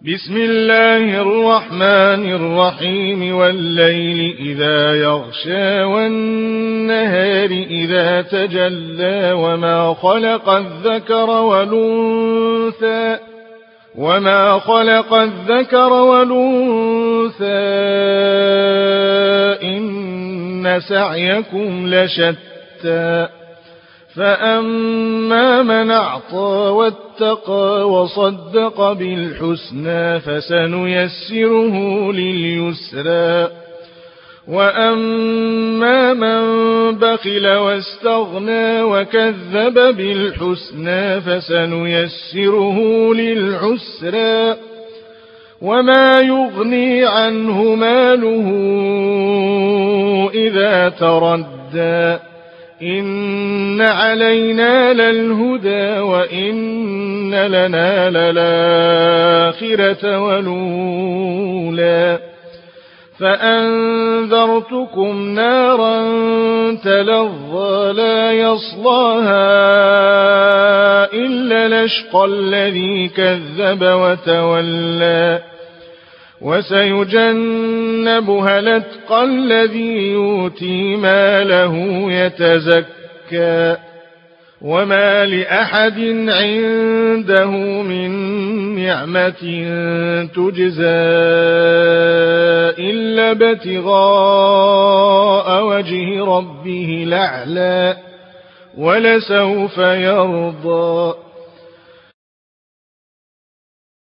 بسم الله الرحمن الرحيم والليل إذا يغشى والنهار إذا تجلى وما خلق الذكر والأنثى إن سعيكم لشتى فأما من أعطى واتقى وصدق بالحسنى فسنيسره لليسرى وأما من بخل واستغنى وكذب بالحسنى فسنيسره للعسرى وما يغني عنه ماله إذا تردى إن علينا للهدى وإن لنا للآخرة والأولى فأنذرتكم نارا تلظى لا يصلاها إلا الأشقى الذي كذب وتولى وسيجنبها الأتقى الذي يؤتي ماله يتزكى وما لأحد عنده من نعمة تجزى إلا ابتغاء وجه ربه الأعلى ولسوف يرضى